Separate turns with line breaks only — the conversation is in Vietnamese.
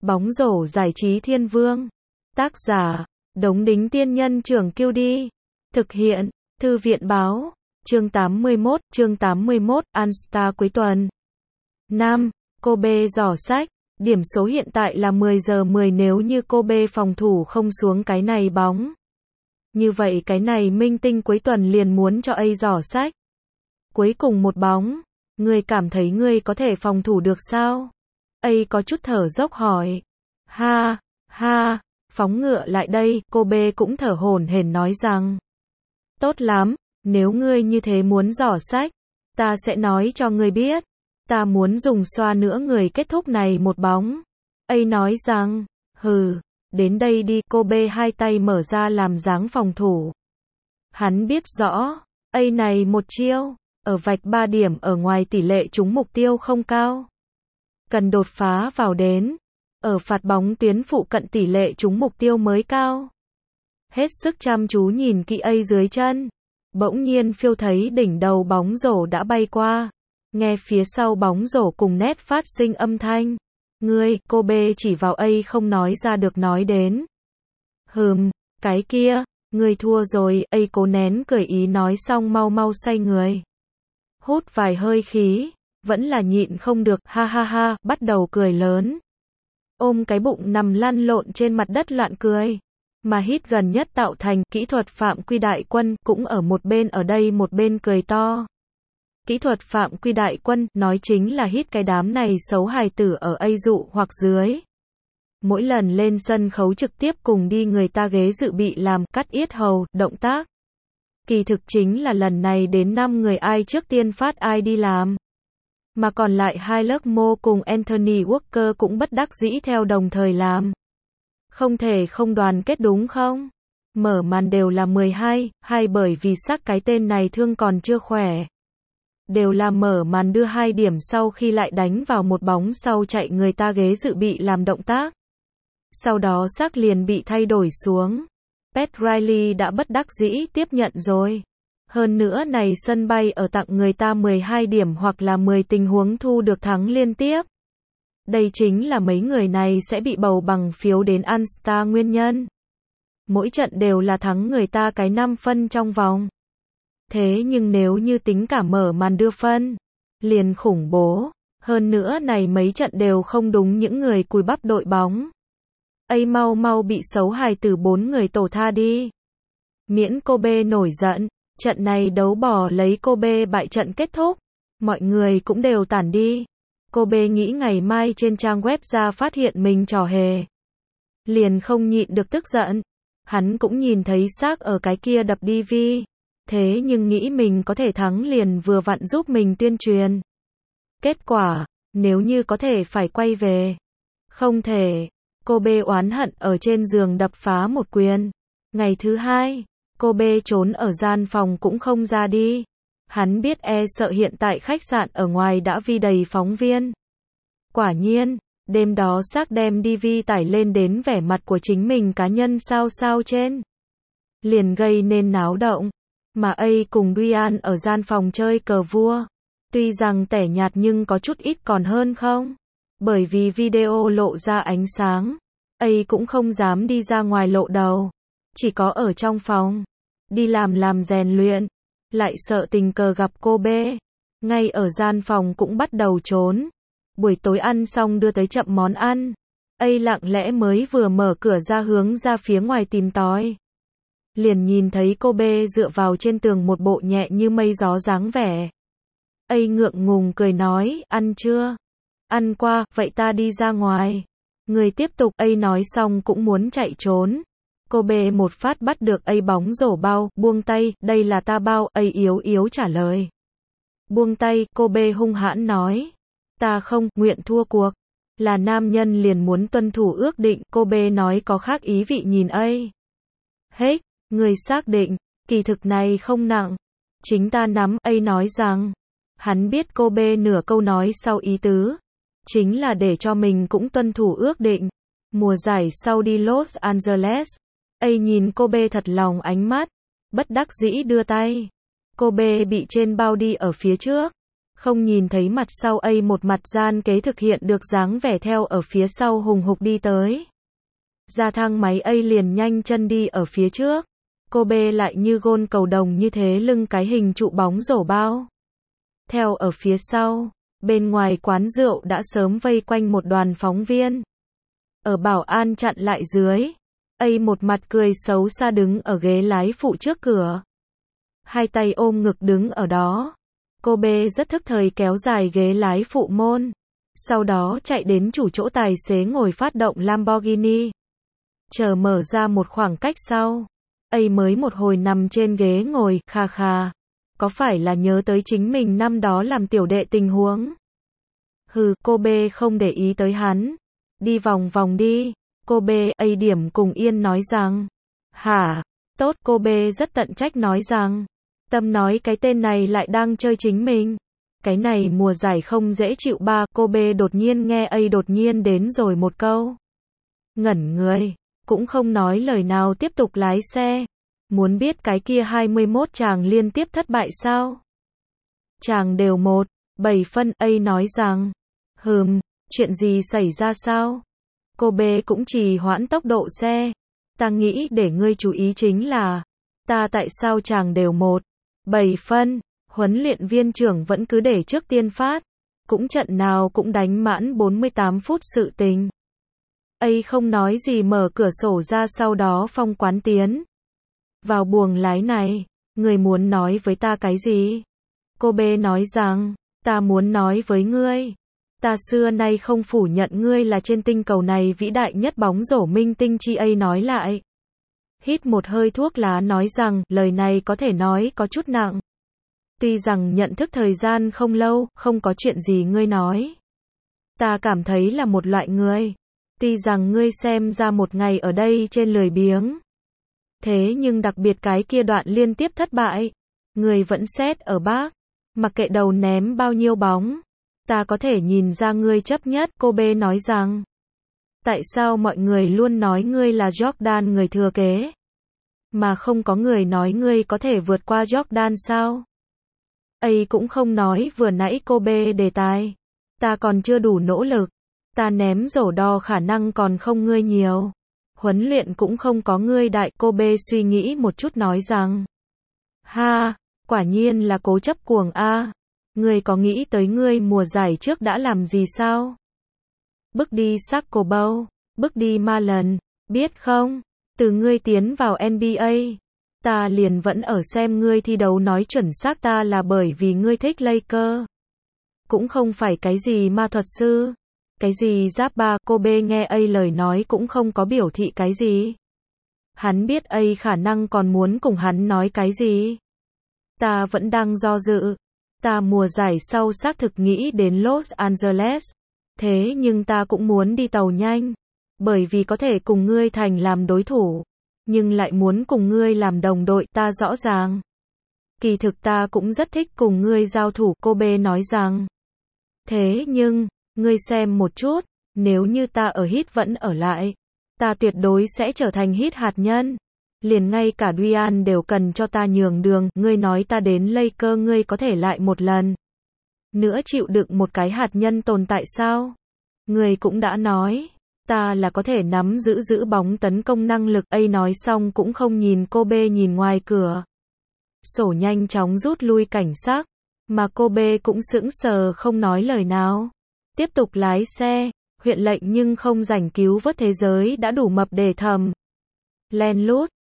Bóng rổ giải trí thiên vương. Tác giả, Đống Đính Tiên Nhân Trưởng Kiêu Đi. Thực hiện, Thư viện Báo. Chương 81, All-Star cuối tuần. 5. Kobe giỏ sách. Điểm số hiện tại là 10/10 nếu như Kobe phòng thủ không xuống cái này bóng. Như vậy cái này minh tinh cuối tuần liền muốn cho A giỏ sách. Cuối cùng một bóng. Ngươi cảm thấy ngươi có thể phòng thủ được sao? A có chút thở dốc hỏi. Ha, ha, phóng ngựa lại đây, Kobe cũng thở hổn hển nói rằng. Tốt lắm, nếu ngươi như thế muốn giỏ sách, ta sẽ nói cho ngươi biết. Ta muốn dùng xoa nữa người kết thúc này một bóng. A nói rằng, hừ, đến đây đi, Kobe hai tay mở ra làm dáng phòng thủ. Hắn biết rõ, A này một chiêu, ở vạch 3 điểm ở ngoài tỷ lệ trúng mục tiêu không cao. Cần đột phá vào đến, ở phạt bóng tuyến phụ cận tỷ lệ trúng mục tiêu mới cao. Hết sức chăm chú nhìn kỹ A dưới chân. Bỗng nhiên Phiêu thấy đỉnh đầu bóng rổ đã bay qua. Nghe phía sau bóng rổ cùng nét phát sinh âm thanh. Ngươi, Kobe chỉ vào A không nói ra được nói đến. Cái kia, ngươi thua rồi, A cố nén cười ý nói xong mau mau xoay người. Hút vài hơi khí, vẫn là nhịn không được, ha ha ha, bắt đầu cười lớn. Ôm cái bụng nằm lăn lộn trên mặt đất loạn cười. Mà hít gần nhất tạo thành kỹ thuật Phạm Quy Đại Quân cũng ở một bên ở đây một bên cười to. Kỹ thuật Phạm Quy Đại Quân nói chính là hít cái đám này xấu hài tử ở A dụ hoặc dưới. Mỗi lần lên sân khấu trực tiếp cùng đi người ta ghế dự bị làm cắt yết hầu, động tác. Kỳ thực chính là lần này đến 5 người ai trước tiên phát ai đi làm. Mà còn lại hai lớp mô cùng Anthony Walker cũng bất đắc dĩ theo đồng thời làm. Không thể không đoàn kết đúng không? Mở màn đều là 12, hay bởi vì xác cái tên này thương còn chưa khỏe. Đều là mở màn đưa 2 điểm sau khi lại đánh vào một bóng sau chạy người ta ghế dự bị làm động tác. Sau đó xác liền bị thay đổi xuống. Pat Riley đã bất đắc dĩ tiếp nhận rồi. Hơn nữa này sân bay ở tặng người ta 12 điểm hoặc là 10 tình huống thu được thắng liên tiếp. Đây chính là mấy người này sẽ bị bầu bằng phiếu đến All-Star nguyên nhân. Mỗi trận đều là thắng người ta cái 5 phân trong vòng. Thế nhưng nếu như tính cả mở màn đưa phân, liền khủng bố. Hơn nữa này mấy trận đều không đúng những người cùi bắp đội bóng. A mau mau bị xấu hài từ 4 người tổ tha đi. Miễn Kobe nổi giận, trận này đấu bỏ lấy Kobe bại trận kết thúc. Mọi người cũng đều tản đi. Kobe nghĩ ngày mai trên trang web ra phát hiện mình trò hề. Liền không nhịn được tức giận. Hắn cũng nhìn thấy xác ở cái kia đập DV. Thế nhưng nghĩ mình có thể thắng liền vừa vặn giúp mình tuyên truyền. Kết quả, nếu như có thể phải quay về. Không thể. Kobe oán hận ở trên giường đập phá một quyền. Ngày thứ hai, Kobe trốn ở gian phòng cũng không ra đi. Hắn biết sợ hiện tại khách sạn ở ngoài đã vi đầy phóng viên. Quả nhiên, đêm đó xác đem DV tải lên đến vẻ mặt của chính mình cá nhân sao trên. Liền gây nên náo động. Mà A cùng Ryan ở gian phòng chơi cờ vua. Tuy rằng tẻ nhạt nhưng có chút ít còn hơn không? Bởi vì video lộ ra ánh sáng. A cũng không dám đi ra ngoài lộ đầu. Chỉ có ở trong phòng. Đi làm rèn luyện. Lại sợ tình cờ gặp Kobe. Ngay ở gian phòng cũng bắt đầu trốn. Buổi tối ăn xong đưa tới chậm món ăn. A lặng lẽ mới vừa mở cửa ra hướng ra phía ngoài tìm tòi. Liền nhìn thấy Kobe dựa vào trên tường một bộ nhẹ như mây gió dáng vẻ. A ngượng ngùng cười nói, ăn chưa? Ăn qua, vậy ta đi ra ngoài. Người tiếp tục, A nói xong cũng muốn chạy trốn. Kobe một phát bắt được A bóng rổ bao, buông tay, đây là ta bao, A yếu yếu trả lời. Buông tay, Kobe hung hãn nói. Ta không, nguyện thua cuộc. Là nam nhân liền muốn tuân thủ ước định, Kobe nói có khác ý vị nhìn A. Hết, người xác định, kỳ thực này không nặng. Chính ta nắm, A nói rằng. Hắn biết Kobe nửa câu nói sau ý tứ. Chính là để cho mình cũng tuân thủ ước định. Mùa giải sau đi Los Angeles. A nhìn Kobe thật lòng ánh mắt. Bất đắc dĩ đưa tay. Kobe bị trên bao đi ở phía trước. Không nhìn thấy mặt sau A một mặt gian kế thực hiện được dáng vẻ theo ở phía sau hùng hục đi tới. Ra thang máy A liền nhanh chân đi ở phía trước. Cô B lại như gôn cầu đồng như thế lưng cái hình trụ bóng rổ bao. Theo ở phía sau, bên ngoài quán rượu đã sớm vây quanh một đoàn phóng viên. Ở bảo an chặn lại dưới, A một mặt cười xấu xa đứng ở ghế lái phụ trước cửa. Hai tay ôm ngực đứng ở đó. Cô B rất thức thời kéo dài ghế lái phụ môn. Sau đó chạy đến chủ chỗ tài xế ngồi phát động Lamborghini. Chờ mở ra một khoảng cách sau. A mới một hồi nằm trên ghế ngồi, khà khà. Có phải là nhớ tới chính mình năm đó làm tiểu đệ tình huống? Hừ, cô B không để ý tới hắn. Đi vòng vòng đi. Cô B, A điểm cùng yên nói rằng. Hả? Tốt, cô B rất tận trách nói rằng. Tâm nói cái tên này lại đang chơi chính mình. Cái này mùa giải không dễ chịu ba. Cô B đột nhiên nghe A đột nhiên đến rồi một câu. Ngẩn người. Cũng không nói lời nào tiếp tục lái xe. Muốn biết cái kia 21 chàng liên tiếp thất bại sao? Chàng đều 1-7 phân. A nói rằng. Chuyện gì xảy ra sao? Cô B cũng trì hoãn tốc độ xe. Ta nghĩ để ngươi chú ý chính là. Ta tại sao chàng đều 1-7 phân? Huấn luyện viên trưởng vẫn cứ để trước tiên phát. Cũng trận nào cũng đánh mãn 48 phút sự tình. A không nói gì mở cửa sổ ra sau đó phong quán tiến. Vào buồng lái này, người muốn nói với ta cái gì? Cô B nói rằng, ta muốn nói với ngươi. Ta xưa nay không phủ nhận ngươi là trên tinh cầu này vĩ đại nhất bóng rổ minh tinh chi. A nói lại. Hít một hơi thuốc lá nói rằng, lời này có thể nói có chút nặng. Tuy rằng nhận thức thời gian không lâu, không có chuyện gì ngươi nói. Ta cảm thấy là một loại người. Tuy rằng ngươi xem ra một ngày ở đây trên lười biếng. Thế nhưng đặc biệt cái kia đoạn liên tiếp thất bại. Ngươi vẫn xét ở bác. Mặc kệ đầu ném bao nhiêu bóng. Ta có thể nhìn ra ngươi chấp nhất. Cô B nói rằng. Tại sao mọi người luôn nói ngươi là Jordan người thừa kế? Mà không có người nói ngươi có thể vượt qua Jordan sao? A cũng không nói vừa nãy cô B đề tài. Ta còn chưa đủ nỗ lực. Ta ném rổ đo khả năng còn không ngươi nhiều. Huấn luyện cũng không có ngươi đại. Cô B suy nghĩ một chút nói rằng. Ha, quả nhiên là cố chấp cuồng a. Ngươi có nghĩ tới ngươi mùa giải trước đã làm gì sao? Bước đi Saco Bowl, bước đi Marlon, biết không? Từ ngươi tiến vào NBA, ta liền vẫn ở xem ngươi thi đấu nói chuẩn xác ta là bởi vì ngươi thích Lakers. Cũng không phải cái gì ma thuật sư. Cái gì giáp ba. Cô B nghe A lời nói cũng không có biểu thị cái gì. Hắn biết A khả năng còn muốn cùng hắn nói cái gì. Ta vẫn đang do dự. Ta mùa giải sau xác thực nghĩ đến Los Angeles. Thế nhưng ta cũng muốn đi tàu nhanh. Bởi vì có thể cùng ngươi thành làm đối thủ. Nhưng lại muốn cùng ngươi làm đồng đội. Ta rõ ràng. Kỳ thực ta cũng rất thích cùng ngươi giao thủ. Cô B nói rằng. Thế nhưng, ngươi xem một chút. Nếu như ta ở Heat vẫn ở lại. Ta tuyệt đối sẽ trở thành Heat hạt nhân. Liền ngay cả Ryan đều cần cho ta nhường đường. Ngươi nói ta đến Lakers ngươi có thể lại một lần nữa chịu đựng một cái hạt nhân tồn tại sao? Ngươi cũng đã nói. Ta là có thể nắm giữ bóng tấn công năng lực. A nói xong cũng không nhìn cô B nhìn ngoài cửa. Sổ nhanh chóng rút lui cảnh sát. Mà cô B cũng sững sờ không nói lời nào. Tiếp tục lái xe. Huyện lệnh nhưng không rảnh cứu vớt thế giới đã đủ mập để thầm. Len lút.